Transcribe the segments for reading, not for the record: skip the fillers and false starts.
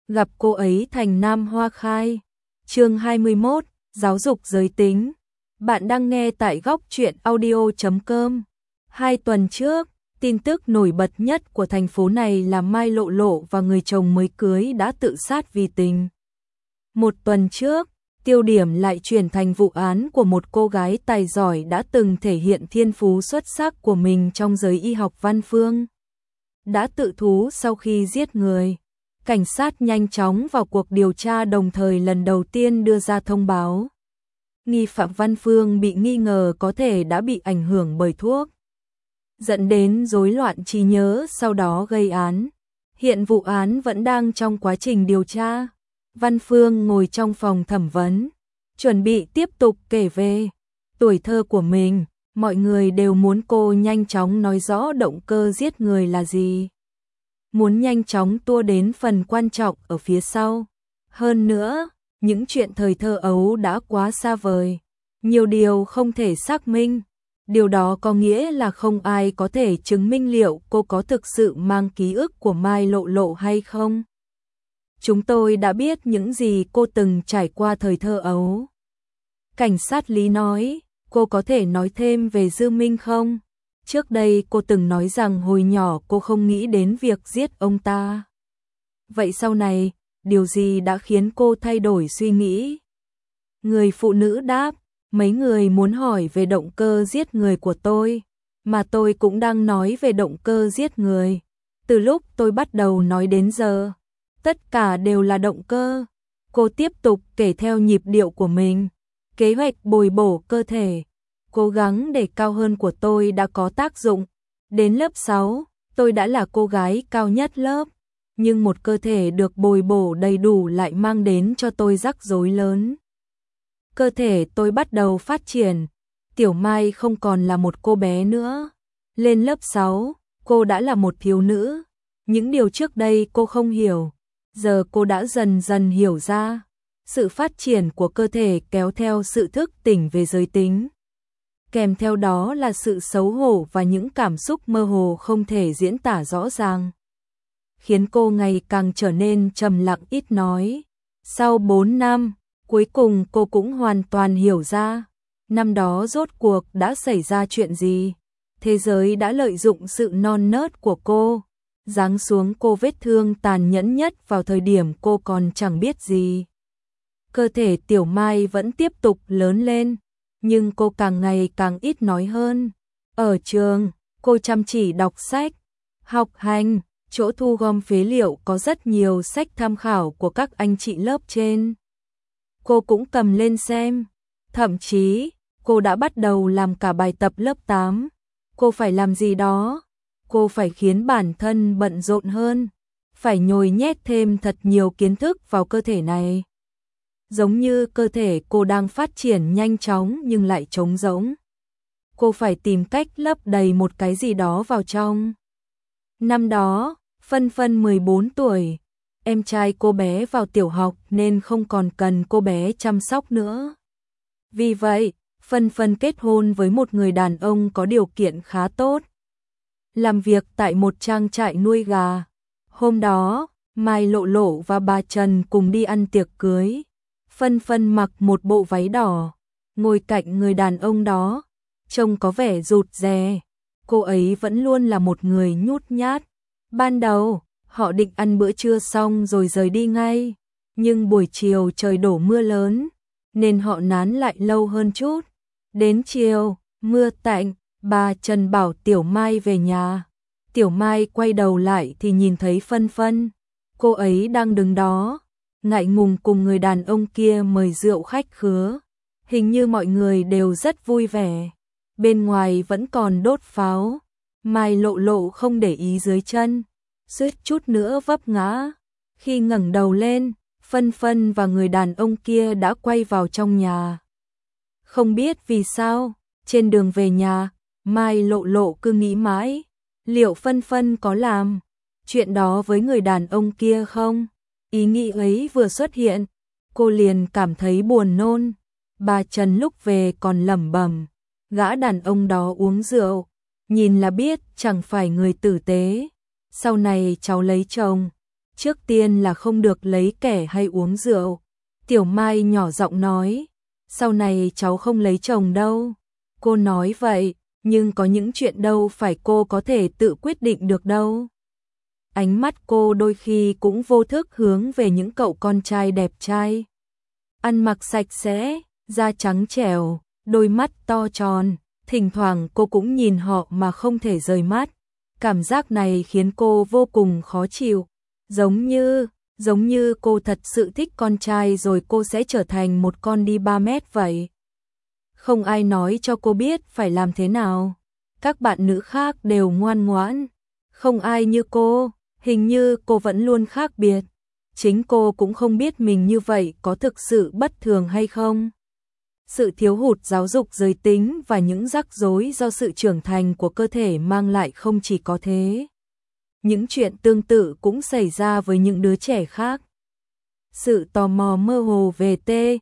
gặp cô ấy thành nam hoa khai. Chương 21, giáo dục giới tính. Bạn đang nghe tại góc truyện audio.com. 2 tuần trước, tin tức nổi bật nhất của thành phố này là Mai Lộ Lộ và người chồng mới cưới đã tự sát vì tình. 1 tuần trước, tiêu điểm lại chuyển thành vụ án của một cô gái tài giỏi đã từng thể hiện thiên phú xuất sắc của mình trong giới y học văn phương. Đã tự thú sau khi giết người. Cảnh sát nhanh chóng vào cuộc điều tra, đồng thời lần đầu tiên đưa ra thông báo. Nghi phạm Văn Phương bị nghi ngờ có thể đã bị ảnh hưởng bởi thuốc, dẫn đến rối loạn trí nhớ sau đó gây án. Hiện vụ án vẫn đang trong quá trình điều tra. Văn Phương ngồi trong phòng thẩm vấn, chuẩn bị tiếp tục kể về tuổi thơ của mình. Mọi người đều muốn cô nhanh chóng nói rõ động cơ giết người là gì. Muốn nhanh chóng tua đến phần quan trọng ở phía sau. Hơn nữa, những chuyện thời thơ ấu đã quá xa vời. Nhiều điều không thể xác minh. Điều đó có nghĩa là không ai có thể chứng minh liệu cô có thực sự mang ký ức của Mai Lộ Lộ hay không. Chúng tôi đã biết những gì cô từng trải qua thời thơ ấu. Cảnh sát Lý nói, cô có thể nói thêm về Dư Minh không? Trước đây cô từng nói rằng hồi nhỏ cô không nghĩ đến việc giết ông ta. Vậy sau này, điều gì đã khiến cô thay đổi suy nghĩ? Người phụ nữ đáp, mấy người muốn hỏi về động cơ giết người của tôi, mà tôi cũng đang nói về động cơ giết người. Từ lúc tôi bắt đầu nói đến giờ, tất cả đều là động cơ. Cô tiếp tục kể theo nhịp điệu của mình. Kế hoạch bồi bổ cơ thể, cố gắng để cao hơn của tôi đã có tác dụng. Đến lớp 6, tôi đã là cô gái cao nhất lớp. Nhưng một cơ thể được bồi bổ đầy đủ lại mang đến cho tôi rắc rối lớn. Cơ thể tôi bắt đầu phát triển. Tiểu Mai không còn là một cô bé nữa. Lên lớp 6, cô đã là một thiếu nữ. Những điều trước đây cô không hiểu, giờ cô đã dần dần hiểu ra. Sự phát triển của cơ thể kéo theo sự thức tỉnh về giới tính. Kèm theo đó là sự xấu hổ và những cảm xúc mơ hồ không thể diễn tả rõ ràng, khiến cô ngày càng trở nên trầm lặng ít nói. Sau 4 năm, cuối cùng cô cũng hoàn toàn hiểu ra, năm đó rốt cuộc đã xảy ra chuyện gì. Thế giới đã lợi dụng sự non nớt của cô, giáng xuống cô vết thương tàn nhẫn nhất vào thời điểm cô còn chẳng biết gì. Cơ thể Tiểu Mai vẫn tiếp tục lớn lên, nhưng cô càng ngày càng ít nói hơn. Ở trường, cô chăm chỉ đọc sách, học hành. Chỗ thu gom phế liệu có rất nhiều sách tham khảo của các anh chị lớp trên. Cô cũng cầm lên xem. Thậm chí, cô đã bắt đầu làm cả bài tập lớp 8. Cô phải làm gì đó. Cô phải khiến bản thân bận rộn hơn. Phải nhồi nhét thêm thật nhiều kiến thức vào cơ thể này. Giống như cơ thể cô đang phát triển nhanh chóng nhưng lại trống rỗng. Cô phải tìm cách lấp đầy một cái gì đó vào trong. Năm đó, Phân Phân 14 tuổi, em trai cô bé vào tiểu học nên không còn cần cô bé chăm sóc nữa. Vì vậy, Phân Phân kết hôn với một người đàn ông có điều kiện khá tốt, làm việc tại một trang trại nuôi gà. Hôm đó, Mai Lộ Lộ và bà Trần cùng đi ăn tiệc cưới. Phân Phân mặc một bộ váy đỏ, ngồi cạnh người đàn ông đó, trông có vẻ rụt rè. Cô ấy vẫn luôn là một người nhút nhát. Ban đầu, họ định ăn bữa trưa xong rồi rời đi ngay, nhưng buổi chiều trời đổ mưa lớn, nên họ nán lại lâu hơn chút. Đến chiều, mưa tạnh, bà Trần bảo Tiểu Mai về nhà. Tiểu Mai quay đầu lại thì nhìn thấy Phân Phân. Cô ấy đang đứng đó, ngại ngùng cùng người đàn ông kia mời rượu khách khứa. Hình như mọi người đều rất vui vẻ. Bên ngoài vẫn còn đốt pháo. Mai Lộ Lộ không để ý dưới chân, suýt chút nữa vấp ngã. Khi ngẩng đầu lên, Phân Phân và người đàn ông kia đã quay vào trong nhà. Không biết vì sao, trên đường về nhà, Mai Lộ Lộ cứ nghĩ mãi, liệu Phân Phân có làm chuyện đó với người đàn ông kia không? Ý nghĩ ấy vừa xuất hiện, cô liền cảm thấy buồn nôn. Bà Trần lúc về còn lẩm bẩm, gã đàn ông đó uống rượu, nhìn là biết chẳng phải người tử tế. Sau này cháu lấy chồng, Trước tiên là không được lấy kẻ hay uống rượu. Tiểu Mai nhỏ giọng nói, sau này cháu không lấy chồng đâu. Cô nói vậy, nhưng có những chuyện đâu phải cô có thể tự quyết định được đâu. Ánh mắt cô đôi khi cũng vô thức hướng về những cậu con trai đẹp trai. Ăn mặc sạch sẽ, da trắng trẻo, đôi mắt to tròn, thỉnh thoảng cô cũng nhìn họ mà không thể rời mắt. Cảm giác này khiến cô vô cùng khó chịu, giống như cô thật sự thích con trai rồi cô sẽ trở thành một con đi 3 mét vậy. Không ai nói cho cô biết phải làm thế nào. Các bạn nữ khác đều ngoan ngoãn, không ai như cô, hình như cô vẫn luôn khác biệt. Chính cô cũng không biết mình như vậy có thực sự bất thường hay không. Sự thiếu hụt giáo dục giới tính và những rắc rối do sự trưởng thành của cơ thể mang lại không chỉ có thế. Những chuyện tương tự cũng xảy ra với những đứa trẻ khác. Sự tò mò mơ hồ về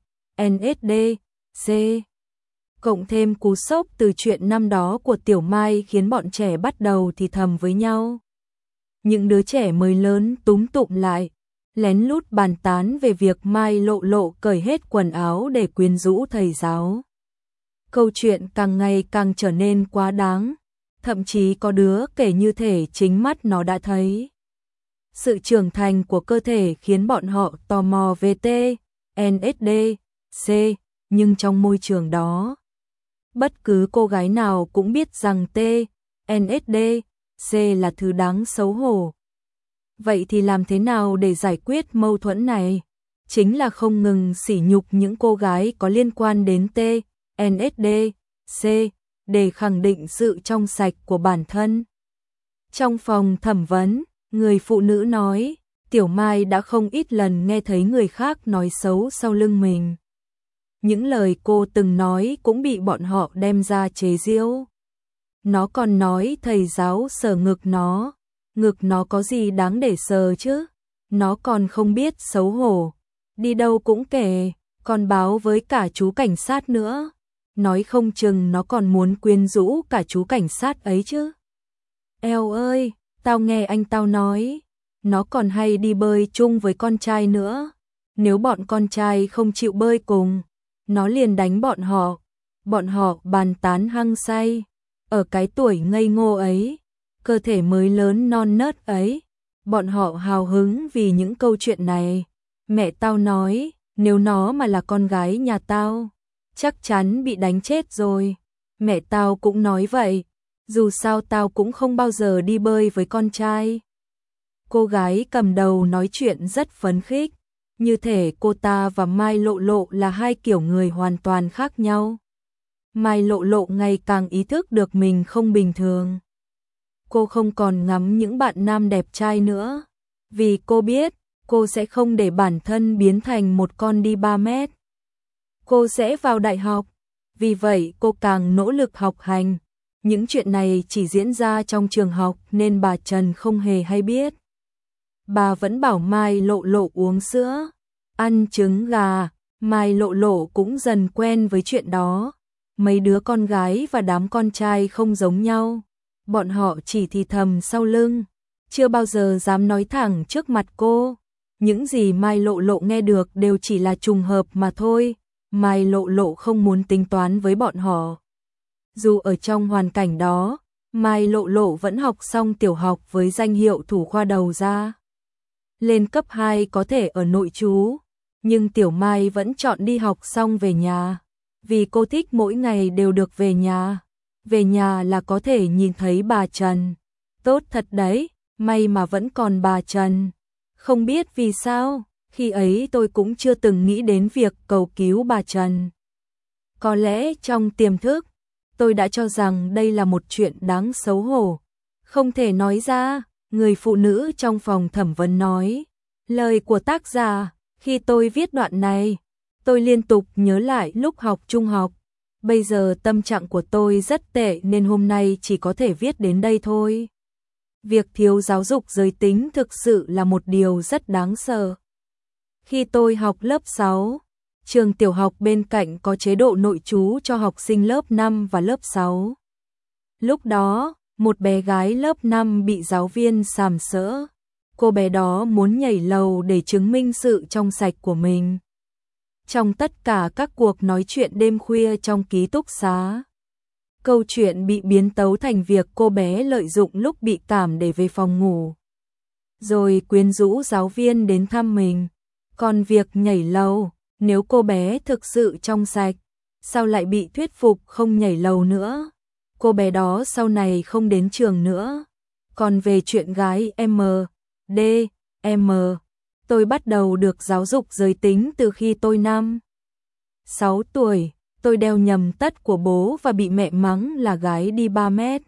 TNSD, C, cộng thêm cú sốc từ chuyện năm đó của Tiểu Mai khiến bọn trẻ bắt đầu thì thầm với nhau. Những đứa trẻ mới lớn túm tụm lại, lén lút bàn tán về việc Mai Lộ Lộ cởi hết quần áo để quyến rũ thầy giáo. Câu chuyện càng ngày càng trở nên quá đáng, thậm chí có đứa kể như thể chính mắt nó đã thấy. Sự trưởng thành của cơ thể khiến bọn họ tò mò về TNSD, C, nhưng trong môi trường đó, bất cứ cô gái nào cũng biết rằng TNSD, C là thứ đáng xấu hổ. Vậy thì làm thế nào để giải quyết mâu thuẫn này? Chính là không ngừng sỉ nhục những cô gái có liên quan đến TNSD, C, để khẳng định sự trong sạch của bản thân. Trong phòng thẩm vấn, người phụ nữ nói, Tiểu Mai đã không ít lần nghe thấy người khác nói xấu sau lưng mình. Những lời cô từng nói cũng bị bọn họ đem ra chế giễu. Nó còn nói thầy giáo sờ ngực nó có gì đáng để sờ chứ? Nó còn không biết xấu hổ, đi đâu cũng kể, còn báo với cả chú cảnh sát nữa. Nói không chừng nó còn muốn quyến rũ cả chú cảnh sát ấy chứ. Eo ơi, tao nghe anh tao nói, nó còn hay đi bơi chung với con trai nữa. Nếu bọn con trai không chịu bơi cùng, nó liền đánh bọn họ. Bọn họ bàn tán hăng say. Ở cái tuổi ngây ngô ấy, cơ thể mới lớn non nớt ấy, bọn họ hào hứng vì những câu chuyện này. Mẹ tao nói, nếu nó mà là con gái nhà tao, chắc chắn bị đánh chết rồi. Mẹ tao cũng nói vậy, dù sao tao cũng không bao giờ đi bơi với con trai. Cô gái cầm đầu nói chuyện rất phấn khích, như thể cô ta và Mai Lộ Lộ là hai kiểu người hoàn toàn khác nhau. Mai Lộ Lộ ngày càng ý thức được mình không bình thường. Cô không còn ngắm những bạn nam đẹp trai nữa, vì cô biết cô sẽ không để bản thân biến thành một con đi 3 mét. Cô sẽ vào đại học, vì vậy cô càng nỗ lực học hành. Những chuyện này chỉ diễn ra trong trường học nên bà Trần không hề hay biết. Bà vẫn bảo Mai Lộ Lộ uống sữa, ăn trứng gà. Mai Lộ Lộ cũng dần quen với chuyện đó. Mấy đứa con gái và đám con trai không giống nhau. Bọn họ chỉ thì thầm sau lưng, chưa bao giờ dám nói thẳng trước mặt cô. Những gì Mai Lộ Lộ nghe được đều chỉ là trùng hợp mà thôi. Mai Lộ Lộ không muốn tính toán với bọn họ. Dù ở trong hoàn cảnh đó, Mai Lộ Lộ vẫn học xong tiểu học với danh hiệu thủ khoa đầu ra. Lên cấp 2 có thể ở nội trú, nhưng Tiểu Mai vẫn chọn đi học xong về nhà. Vì cô thích mỗi ngày đều được về nhà. Về nhà là có thể nhìn thấy bà Trần. Tốt thật đấy, may mà vẫn còn bà Trần. Không biết vì sao, khi ấy tôi cũng chưa từng nghĩ đến việc cầu cứu bà Trần. Có lẽ trong tiềm thức, tôi đã cho rằng đây là một chuyện đáng xấu hổ. Không thể nói ra, người phụ nữ trong phòng thẩm vấn nói. Lời của tác giả, khi tôi viết đoạn này, tôi liên tục nhớ lại lúc học trung học. Bây giờ tâm trạng của tôi rất tệ nên hôm nay chỉ có thể viết đến đây thôi. Việc thiếu giáo dục giới tính thực sự là một điều rất đáng sợ. Khi tôi học lớp 6, trường tiểu học bên cạnh có chế độ nội trú cho học sinh lớp 5 và lớp 6. Lúc đó, một bé gái lớp 5 bị giáo viên sàm sỡ. cô bé đó muốn nhảy lầu để chứng minh sự trong sạch của mình. Trong tất cả các cuộc nói chuyện đêm khuya trong ký túc xá, câu chuyện bị biến tấu thành việc cô bé lợi dụng lúc bị cảm để về phòng ngủ, rồi quyến rũ giáo viên đến thăm mình. Còn việc nhảy lầu, nếu cô bé thực sự trong sạch, sao lại bị thuyết phục không nhảy lầu nữa? Cô bé đó sau này không đến trường nữa. Còn về chuyện gái tôi bắt đầu được giáo dục giới tính từ khi tôi 6 tuổi. Tôi đeo nhầm tất của bố và bị mẹ mắng là gái đi 3 mét.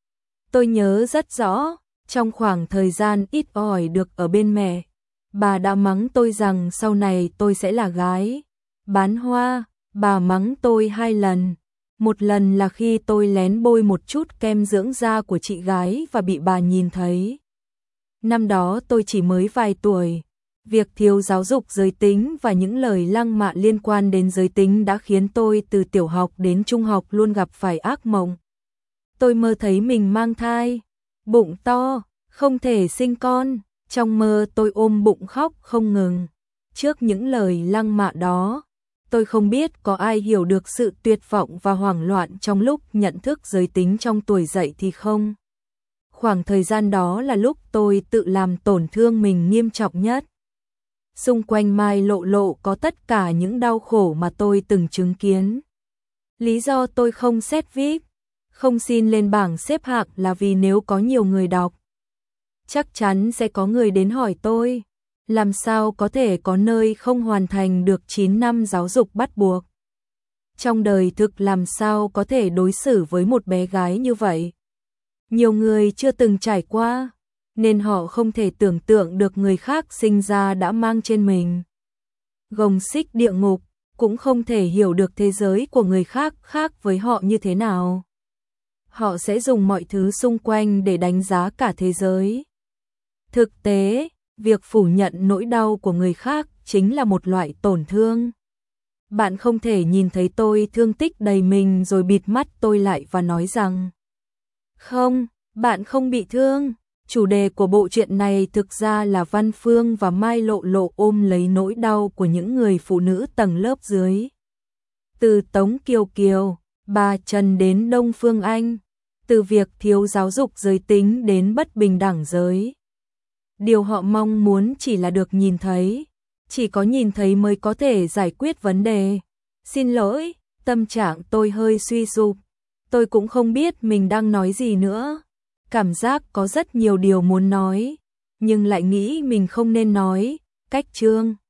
Tôi nhớ rất rõ, trong khoảng thời gian ít ỏi được ở bên mẹ, bà đã mắng tôi rằng sau này tôi sẽ là gái bán hoa. Bà mắng tôi 2 lần. Một lần là khi tôi lén bôi một chút kem dưỡng da của chị gái và bị bà nhìn thấy. Năm đó tôi chỉ mới vài tuổi. Việc thiếu giáo dục giới tính và những lời lăng mạ liên quan đến giới tính đã khiến tôi từ tiểu học đến trung học luôn gặp phải ác mộng. Tôi mơ thấy mình mang thai, bụng to, không thể sinh con. Trong mơ tôi ôm bụng khóc không ngừng. Trước những lời lăng mạ đó, tôi không biết có ai hiểu được sự tuyệt vọng và hoảng loạn trong lúc nhận thức giới tính trong tuổi dậy thì không. Khoảng thời gian đó là lúc tôi tự làm tổn thương mình nghiêm trọng nhất. Xung quanh Mai Lộ Lộ có tất cả những đau khổ mà tôi từng chứng kiến. Lý do tôi không xét VIP, không xin lên bảng xếp hạng là vì nếu có nhiều người đọc, chắc chắn sẽ có người đến hỏi tôi, làm sao có thể có nơi không hoàn thành được 9 năm giáo dục bắt buộc. Trong đời thực làm sao có thể đối xử với một bé gái như vậy. Nhiều người chưa từng trải qua, nên họ không thể tưởng tượng được người khác sinh ra đã mang trên mình gồng xích địa ngục, cũng không thể hiểu được thế giới của người khác khác với họ như thế nào. Họ sẽ dùng mọi thứ xung quanh để đánh giá cả thế giới. Thực tế, việc phủ nhận nỗi đau của người khác chính là một loại tổn thương. Bạn không thể nhìn thấy tôi thương tích đầy mình rồi bịt mắt tôi lại và nói rằng không, bạn không bị thương. Chủ đề của bộ truyện này thực ra là Văn Phương và Mai Lộ Lộ ôm lấy nỗi đau của những người phụ nữ tầng lớp dưới. Từ Tống Kiều Kiều, bà Trần đến Đông Phương Anh, từ việc thiếu giáo dục giới tính đến bất bình đẳng giới. Điều họ mong muốn chỉ là được nhìn thấy, chỉ có nhìn thấy mới có thể giải quyết vấn đề. Xin lỗi, tâm trạng tôi hơi suy sụp, tôi cũng không biết mình đang nói gì nữa. Cảm giác có rất nhiều điều muốn nói, nhưng lại nghĩ mình không nên nói. Cách chương